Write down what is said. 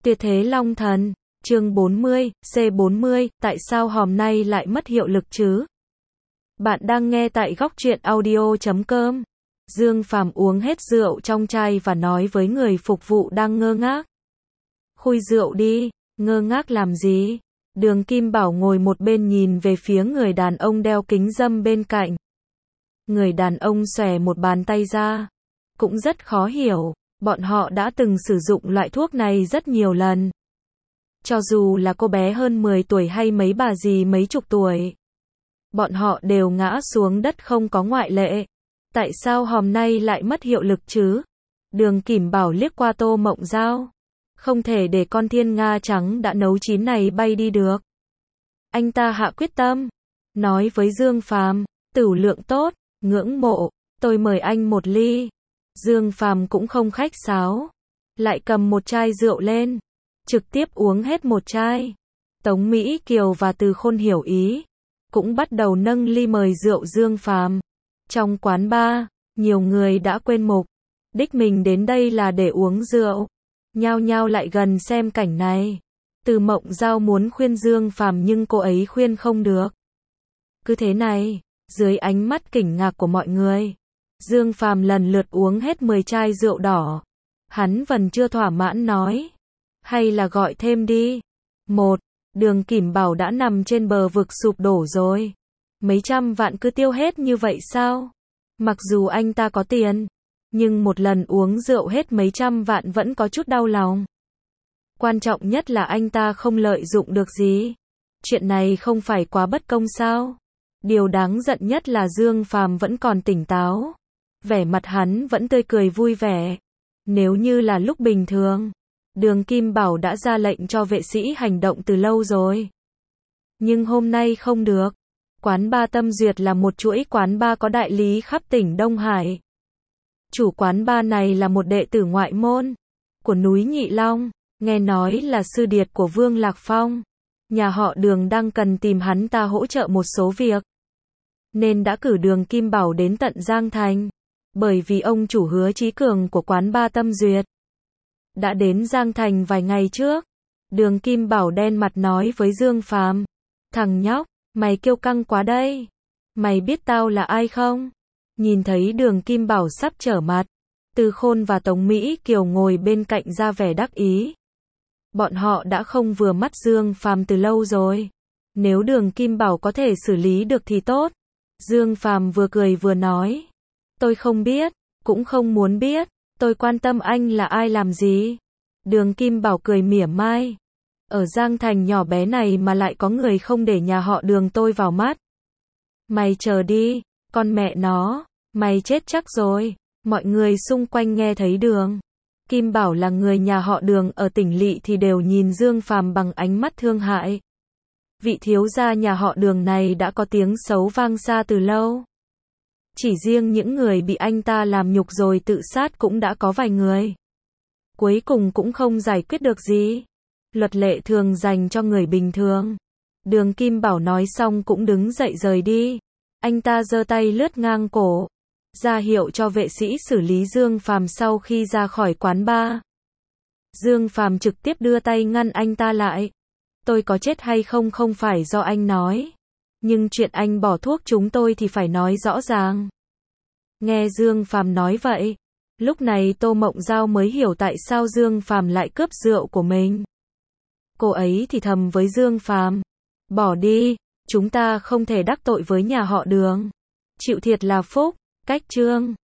Tuyệt thế Long Thần, chương 40, C40, tại sao hôm nay lại mất hiệu lực chứ? Bạn đang nghe tại góc truyện audio.com. Dương Phàm uống hết rượu trong chai và nói với người phục vụ đang ngơ ngác. Khui rượu đi, ngơ ngác làm gì? Đường Kim Bảo ngồi một bên nhìn về phía người đàn ông đeo kính râm bên cạnh. Người đàn ông xòe một bàn tay ra. Cũng rất khó hiểu, bọn họ đã từng sử dụng loại thuốc này rất nhiều lần. Cho dù là cô bé hơn 10 tuổi hay mấy bà dì mấy chục tuổi. Bọn họ đều ngã xuống đất không có ngoại lệ. Tại sao hôm nay lại mất hiệu lực chứ? Đường Kim Bảo liếc qua Tô Mộng Giao. Không thể để con thiên nga trắng đã nấu chín này bay đi được. Anh ta hạ quyết tâm. Nói với Dương Phàm, tửu lượng tốt, ngưỡng mộ, tôi mời anh một ly. Dương Phàm cũng không khách sáo. Lại cầm một chai rượu lên. Trực tiếp uống hết một chai. Tống Mỹ Kiều và Từ Khôn hiểu ý. Cũng bắt đầu nâng ly mời rượu Dương Phàm. Trong quán bar, nhiều người đã quên mục đích mình đến đây là để uống rượu. Nhao nhao lại gần xem cảnh này. Từ Mộng Giao muốn khuyên Dương Phàm nhưng cô ấy khuyên không được. Cứ thế này, dưới ánh mắt kinh ngạc của mọi người, Dương Phàm lần lượt uống hết 10 chai rượu đỏ. Hắn vẫn chưa thỏa mãn nói. Hay là gọi thêm đi. Đường Kim Bảo đã nằm trên bờ vực sụp đổ rồi. Mấy trăm vạn cứ tiêu hết như vậy sao? Mặc dù anh ta có tiền, nhưng một lần uống rượu hết mấy trăm vạn vẫn có chút đau lòng. Quan trọng nhất là anh ta không lợi dụng được gì. Chuyện này không phải quá bất công sao? Điều đáng giận nhất là Dương Phàm vẫn còn tỉnh táo. Vẻ mặt hắn vẫn tươi cười vui vẻ. Nếu như là lúc bình thường, Đường Kim Bảo đã ra lệnh cho vệ sĩ hành động từ lâu rồi. Nhưng hôm nay không được. Quán bar Tâm Duyệt là một chuỗi quán bar có đại lý khắp tỉnh Đông Hải. Chủ quán bar này là một đệ tử ngoại môn của núi Nhị Long, nghe nói là sư điệt của Vương Lạc Phong. Nhà họ Đường đang cần tìm hắn ta hỗ trợ một số việc, nên đã cử Đường Kim Bảo đến tận Giang Thành. Bởi vì ông chủ Hứa Chí Cường của quán bar Tâm Duyệt đã đến Giang Thành vài ngày trước. Đường Kim Bảo đen mặt nói với Dương Phàm, thằng nhóc, mày kiêu căng quá đây. Mày biết tao là ai không? Nhìn thấy Đường Kim Bảo sắp trở mặt, Từ Khôn và Tống Mỹ Kiều ngồi bên cạnh ra vẻ đắc ý. Bọn họ đã không vừa mắt Dương Phàm từ lâu rồi. Nếu Đường Kim Bảo có thể xử lý được thì tốt. Dương Phàm vừa cười vừa nói. Tôi không biết, cũng không muốn biết. Tôi quan tâm anh là ai làm gì. Đường Kim Bảo cười mỉa mai. Ở Giang Thành nhỏ bé này mà lại có người không để nhà họ Đường tôi vào mắt. Mày chờ đi, con mẹ nó, mày chết chắc rồi. Mọi người xung quanh nghe thấy Đường Kim Bảo là người nhà họ Đường ở tỉnh lỵ thì đều nhìn Dương Phàm bằng ánh mắt thương hại. Vị thiếu gia nhà họ Đường này đã có tiếng xấu vang xa từ lâu. Chỉ riêng những người bị anh ta làm nhục rồi tự sát cũng đã có vài người. Cuối cùng cũng không giải quyết được gì. Luật lệ thường dành cho người bình thường. Đường Kim Bảo nói xong cũng đứng dậy rời đi. Anh ta giơ tay lướt ngang cổ, ra hiệu cho vệ sĩ xử lý Dương Phàm sau khi ra khỏi quán bar. Dương Phàm trực tiếp đưa tay ngăn anh ta lại. Tôi có chết hay không không phải do anh nói. Nhưng chuyện anh bỏ thuốc chúng tôi thì phải nói rõ ràng. Nghe Dương Phàm nói vậy, lúc này Tô Mộng Giao mới hiểu tại sao Dương Phàm lại cướp rượu của mình. Cô ấy thì thầm với Dương Phàm, bỏ đi, chúng ta không thể đắc tội với nhà họ Đường. Chịu thiệt là phúc. Cách chương